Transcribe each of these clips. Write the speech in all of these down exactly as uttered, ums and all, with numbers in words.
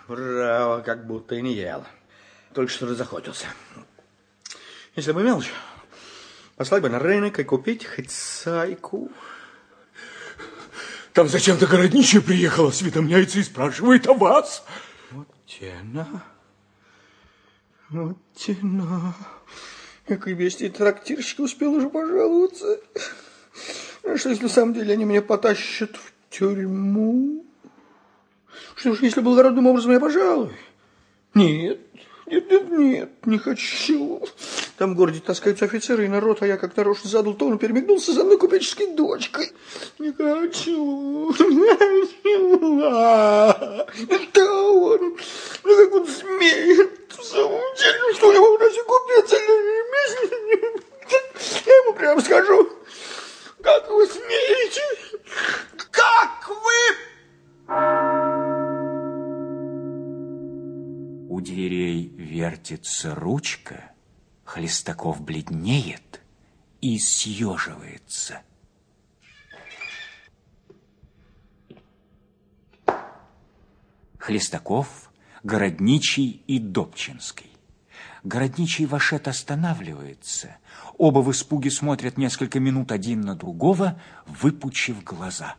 Браво, как будто и не ел. Только что разохотился. Если бы мелочь, послать бы на рынок и купить хоть сайку. Там зачем-то городничая приехала, осведомляется и спрашивает о вас. Вот тена. Вот тена. Как и вести трактирщик успел уже пожаловаться. А что, если в самом деле они меня потащат в тюрьму? Что ж, если благородным образом, я пожалуй. Нет, нет, нет, нет, не хочу. Там в городе таскаются офицеры и народ, а я как нарочно задал тон, перемигнулся за мной купеческой дочкой. Не хочу, не хочу. А, это он, ну как он смеет, в самом деле, что я могу разве купец или местный? Я ему прямо скажу, как вы смеете, как вы... У дверей вертится ручка, Хлестаков бледнеет и съеживается. Хлестаков, Городничий и Добчинский. Городничий вошед останавливается. Оба в испуге смотрят несколько минут один на другого, выпучив глаза.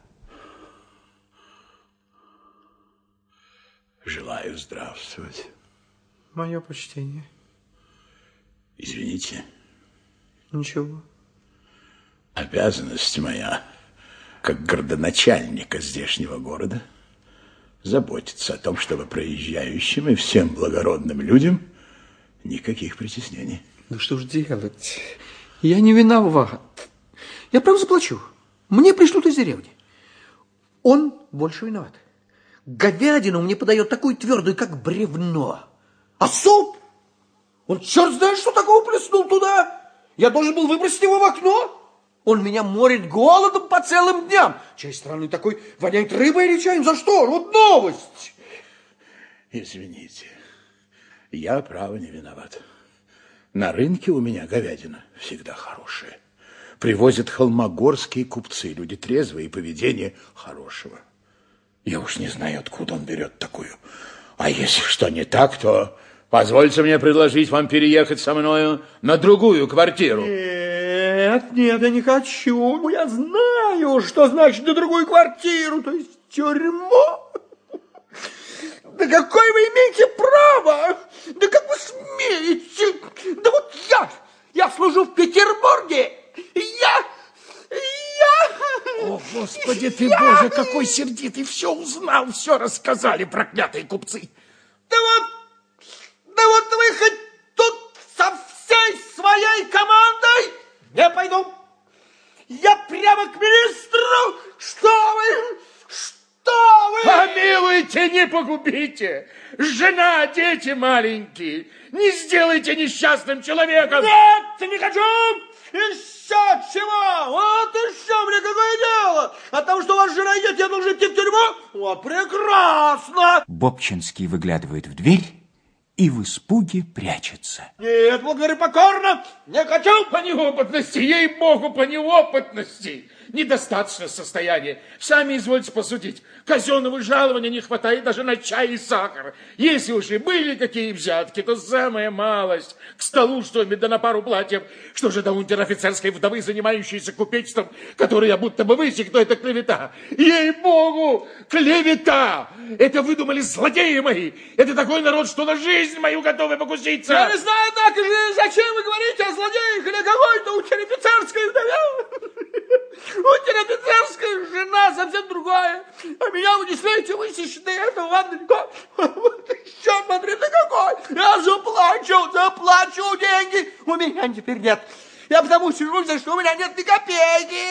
Желаю здравствовать. Мое почтение. Извините. Ничего. Обязанность моя, как городоначальника здешнего города, заботиться о том, чтобы проезжающим и всем благородным людям никаких притеснений. Да что ж делать? Я не виноват. Я правда заплачу. Мне пришлют из деревни. Он больше виноват. Говядину мне подает такую твердую, как бревно. А суп? Он черт знает, что такого плеснул туда. Я должен был выбросить его в окно. Он меня морит голодом по целым дням. Чай страны такой воняет рыбой или чаем? За что? Вот новость. Извините, я, право, не виноват. На рынке у меня говядина всегда хорошая. Привозят холмогорские купцы, люди трезвые и поведение хорошего. Я уж не знаю, откуда он берет такую. А если что не так, то позвольте мне предложить вам переехать со мною на другую квартиру. Нет, нет, я не хочу. Я знаю, что значит на другую квартиру, то есть тюрьму. Да какое вы имеете право? Да как вы смеете? Да вот я, я служу в Петербурге. Я... Я... О, Господи ты, я... Боже, какой сердитый! Все узнал, все рассказали, проклятые купцы. Да вот, да вот вы хоть тут со всей своей командой? Я пойду. Я прямо к министру. Что вы? Что вы? Помилуйте, не погубите. Жена, дети маленькие. Не сделайте несчастным человеком. Нет, не хочу. Еще чего? Вот еще мне какое дело? От того, что у вас жена и дети, я должен идти в тюрьму? Вот прекрасно. Бобчинский выглядывает в дверь и в испуге прячется. Нет, благодарю покорно. Не хочу. По неопытности, ей-богу, по неопытности. Недостаточно состояния. Сами извольте посудить. Казенного жалования не хватает даже на чай и сахар. Если уж и были какие взятки, то самая малость. К столу что-нибудь, да на пару платьев. Что же до унтер-офицерской вдовы, занимающейся купечеством, которую я будто бы высек, то это клевета. Ей-богу, клевета! Это выдумали злодеи мои. Это такой народ, что на жизнь мою готовы покуситься. Я не знаю, однако же, зачем вы говорите о злодеях или какой-то унтер-офицерской вдове? Унтер-офицерская жена совсем другая. А меня вы не смеете высечь до этого вам далеко. Вот еще, смотри, ты какой. Я заплачу, заплачу деньги. У меня теперь нет. Я потому сижусь, что у меня нет ни копейки.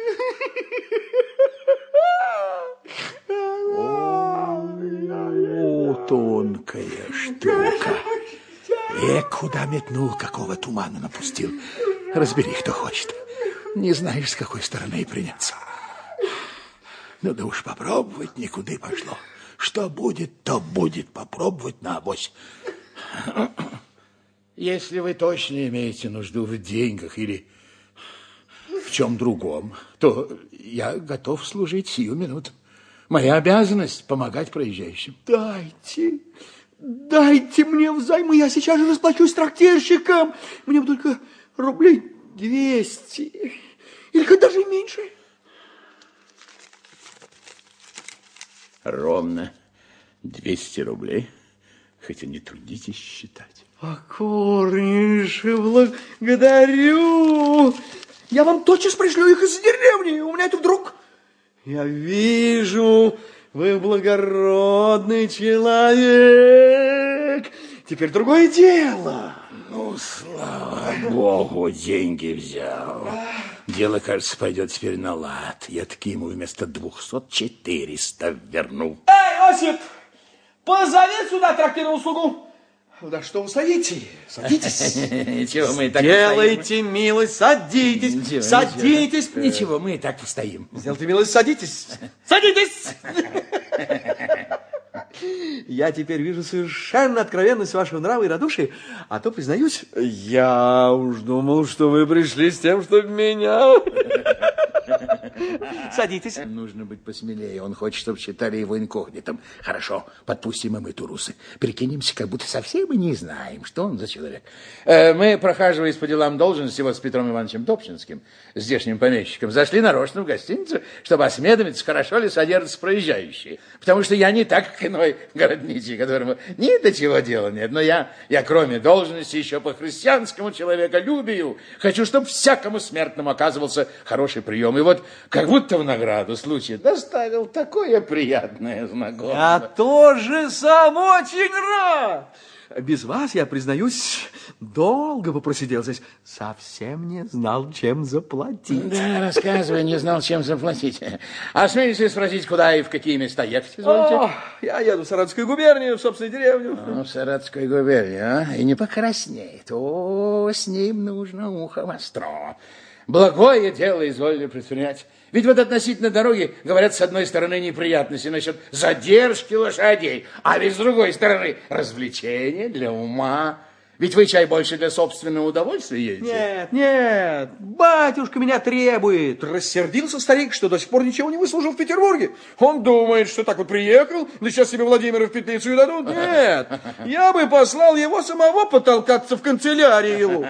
О, тонкая штука. Э, куда метнул, какого тумана напустил. Разбери, кто хочет. Не знаешь, с какой стороны приняться. Ну да уж попробовать никуда пошло. Что будет, то будет. Попробовать на авось. Если вы точно имеете нужду в деньгах или в чем другом, то я готов служить сию минуту. Моя обязанность помогать проезжающим. Дайте, дайте мне взаймы, я сейчас же расплачусь трактирщиком. Мне бы только рублей двести, или хоть даже и меньше. Ровно двести рублей, хотя не трудитесь считать. Покорнейше благодарю. Я вам тотчас пришлю их из деревни. У меня это вдруг... Я вижу, вы благородный человек. Теперь другое дело. Ну, слава богу, деньги взял. Дело, кажется, пойдет теперь на лад. Я таки ему вместо двухсот четыреста верну. Эй, Осип, позови сюда трактирную слугу. Да что вы стоите? Садитесь. Ничего, мы и так Делайте милость, садитесь. Ничего, садитесь. Ничего. Ничего, мы и так постоим. Сделайте милость, садитесь. Садитесь. Я теперь вижу совершенно откровенность вашего нрава и радушия, а то, признаюсь, я уж думал, что вы пришли с тем, чтобы меня... Садитесь. Нужно быть посмелее. Он хочет, чтобы считали его инкогнитом. Хорошо, подпустим им и турусы. Прикинемся, как будто совсем и не знаем, что он за человек. Э, мы, прохаживаясь по делам должности вот с Петром Ивановичем Добчинским, здешним помещиком, зашли нарочно в гостиницу, чтобы осведомиться, хорошо ли содержатся проезжающие. Потому что я не так, как иной городничий, которому ни до чего дела нет. Но я, я кроме должности, еще по христианскому человеколюбию хочу, чтобы всякому смертному оказывался хороший прием. И вот как будто в награду случай доставил такое приятное знакомство. Я тоже сам очень рад. Без вас, я признаюсь, долго бы просидел здесь. Совсем не знал, чем заплатить. Да, рассказывай, не знал, чем заплатить. А смеете ли спросить, куда и в какие места ехать, извольте? О, я еду в Саратовскую губернию, в собственную деревню. Ну, в Саратовскую губернию, а? И не покраснеет. О, с ним нужно ухо востро. Благое дело изволили предпринять. Ведь вот относительно дороги, говорят, с одной стороны неприятности насчет задержки лошадей, а ведь с другой стороны развлечения для ума. Ведь вы, чай, больше для собственного удовольствия едете? Нет, нет, батюшка меня требует. Рассердился старик, что до сих пор ничего не выслужил в Петербурге. Он думает, что так вот приехал, да сейчас себе Владимира в петлицу и дадут. Нет, я бы послал его самого потолкаться в канцелярию.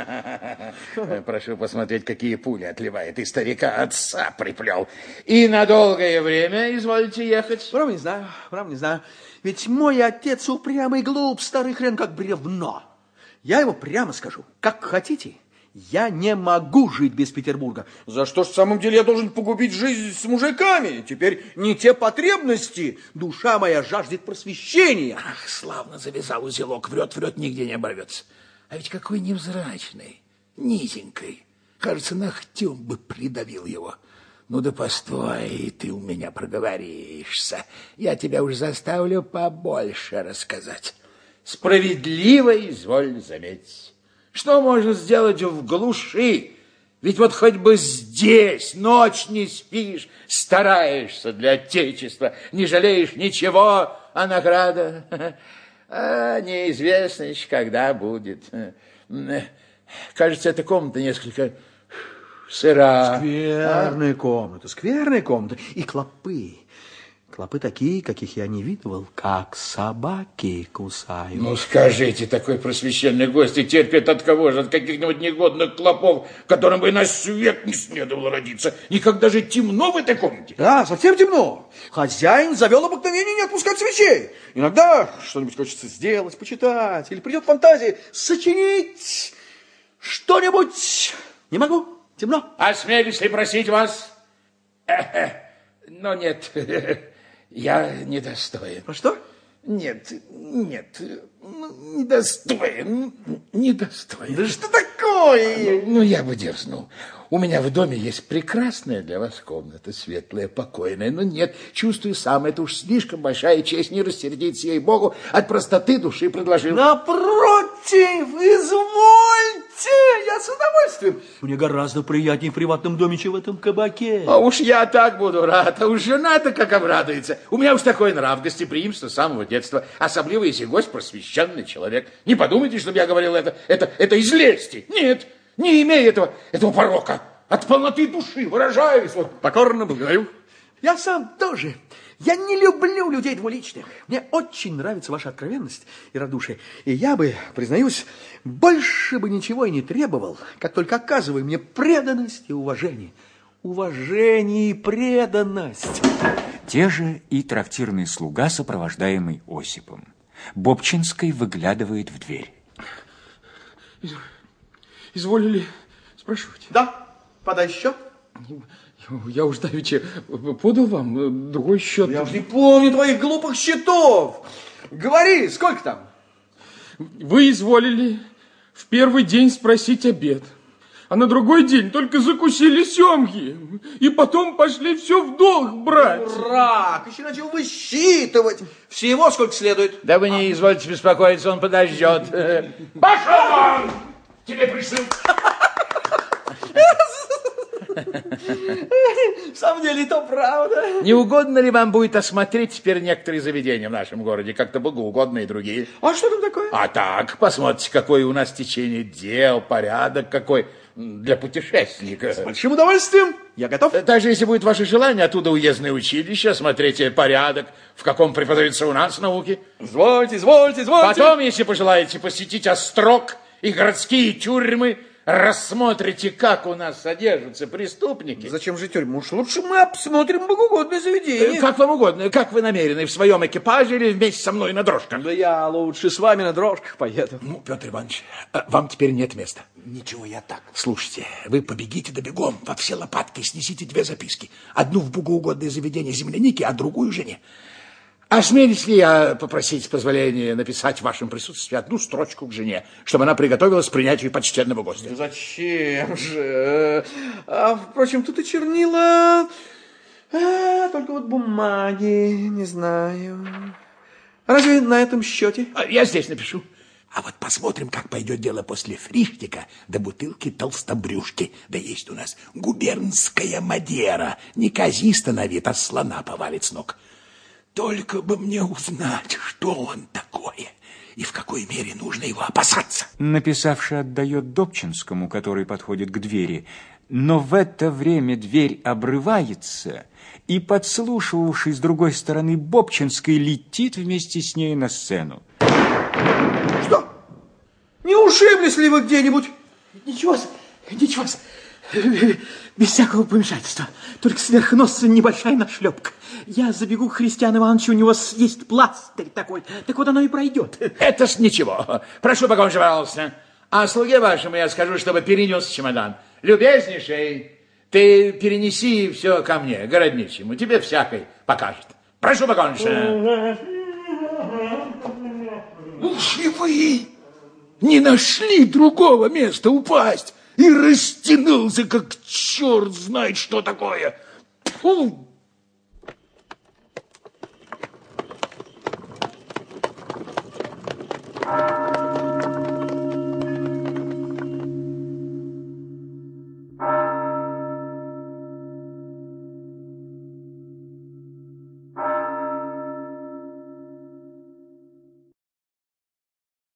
Прошу посмотреть, какие пули отливает. И старика отца приплел. И на долгое время изволите ехать? Право не знаю, право не знаю. Ведь мой отец упрямый глуп, старый хрен, как бревно. Я ему прямо скажу, как хотите, я не могу жить без Петербурга. За что ж в самом деле я должен погубить жизнь с мужиками? Теперь не те потребности. Душа моя жаждет просвещения. Ах, славно завязал узелок, врет, врет, нигде не оборвется. А ведь какой невзрачный, низенький. Кажется, ногтем бы придавил его. Ну да постой, ты у меня проговоришься. Я тебя уж заставлю побольше рассказать. Справедливо, изволь заметить. Что можно сделать в глуши? Ведь вот хоть бы здесь ночь не спишь, стараешься для Отечества, не жалеешь ничего, а награда... А неизвестно еще, когда будет. Кажется, эта комната несколько сыра. Скверная а? комната, скверная комната. И клопы. Клопы такие, каких я не видывал, как собаки кусают. Ну, скажите, такой просвещенный гость и терпит от кого же? От каких-нибудь негодных клопов, которым бы на свет не следовало родиться. Никогда же темно в этой комнате. Да, совсем темно. Хозяин завел обыкновение не отпускать свечей. Иногда что-нибудь хочется сделать, почитать, или придет фантазия сочинить что-нибудь. Не могу, темно. Осмелюсь ли просить вас? Но нет... Я недостоин. А что? Нет, нет, недостоин, недостоин. Да что такое? Ну, я бы дерзнул. У меня в доме есть прекрасная для вас комната, светлая, покойная. Но нет, чувствую сам, это уж слишком большая честь, не рассердиться, ей-богу, от простоты души предложил. Напротив, извольте, я с удовольствием. Мне гораздо приятнее в приватном доме, чем в этом кабаке. А уж я так буду рад, а уж жена-то как обрадуется. У меня уж такой нрав, гостеприимство с самого детства, особливо если гость просвещенный человек. Не подумайте, чтобы я говорил это, это, это из лести. Нет. Не имея этого, этого порока, от полноты души выражаюсь. Вот. Покорно благодарю. Я сам тоже Я не люблю людей двуличных. Мне очень нравится ваша откровенность и радушие. И я бы, признаюсь, больше бы ничего и не требовал, как только оказывай мне преданность и уважение. Уважение и преданность. Те же и трактирный слуга, сопровождаемый Осипом. Бобчинский выглядывает в дверь. Изволили спрашивать? Да, подай счет. Я уж давеча подал вам другой счет. Я уж не помню твоих глупых счетов. Говори, сколько там? Вы изволили в первый день спросить обед, а на другой день только закусили семги, и потом пошли все в долг брать. Дурак, еще начал высчитывать. Всего сколько следует. Да вы не извольте беспокоиться, он подождет. Пошел вон! Тебе пришлю. В самом деле, то правда. Не угодно ли вам будет осмотреть теперь некоторые заведения в нашем городе, как-то богоугодные и другие? А что там такое? А так, посмотрите, какое у нас течение дел, порядок какой для путешественника. С большим удовольствием. Я готов. Даже если будет ваше желание, оттуда уездное училище, осмотрите порядок, в каком преподаются у нас науки. Извольте, извольте, извольте. Потом, если пожелаете посетить острог и городские тюрьмы, рассмотрите, как у нас содержатся преступники. Зачем же тюрьму? Уж лучше мы обсмотрим богоугодное заведение. Как вам угодно. Как вы намерены, в своем экипаже или вместе со мной на дрожках? Да я лучше с вами на дрожках поеду. Ну, Петр Иванович, вам теперь нет места. Ничего, я так. Слушайте, вы побегите да бегом во все лопатки, снесите две записки. Одну в богоугодное заведение земляники, а другую жене. Осмелюсь ли я попросить позволения написать в вашем присутствии одну строчку к жене, чтобы она приготовилась к принятию почтенного гостя? Зачем же? А, впрочем, тут и чернила, а, только вот бумаги, не знаю. Разве на этом счете? Я здесь напишу. А вот посмотрим, как пойдет дело после фриштика до бутылки толстобрюшки. Да есть у нас губернская мадера. Неказисто на вид, а слона повалит с ног. Только бы мне узнать, что он такое и в какой мере нужно его опасаться. Написавший отдает Добчинскому, который подходит к двери, но в это время дверь обрывается, и подслушивавший с другой стороны Бобчинский летит вместе с ней на сцену. Что? Не ушиблись ли вы где-нибудь? Ничего, ничего, без всякого помешательства. Только сверх носа небольшая нашлепка. Я забегу к Христиану Ивановичу, у него есть пластырь такой. Так вот оно и пройдет. Это ж ничего. Прошу покончить, пожалуйста. А слуге вашему я скажу, чтобы перенес чемодан. Любезнейший, ты перенеси все ко мне, городничему. Тебе всякой покажет. Прошу покончить. Уж и вы не нашли другого места упасть и растянулся, как черт знает что такое. Фу!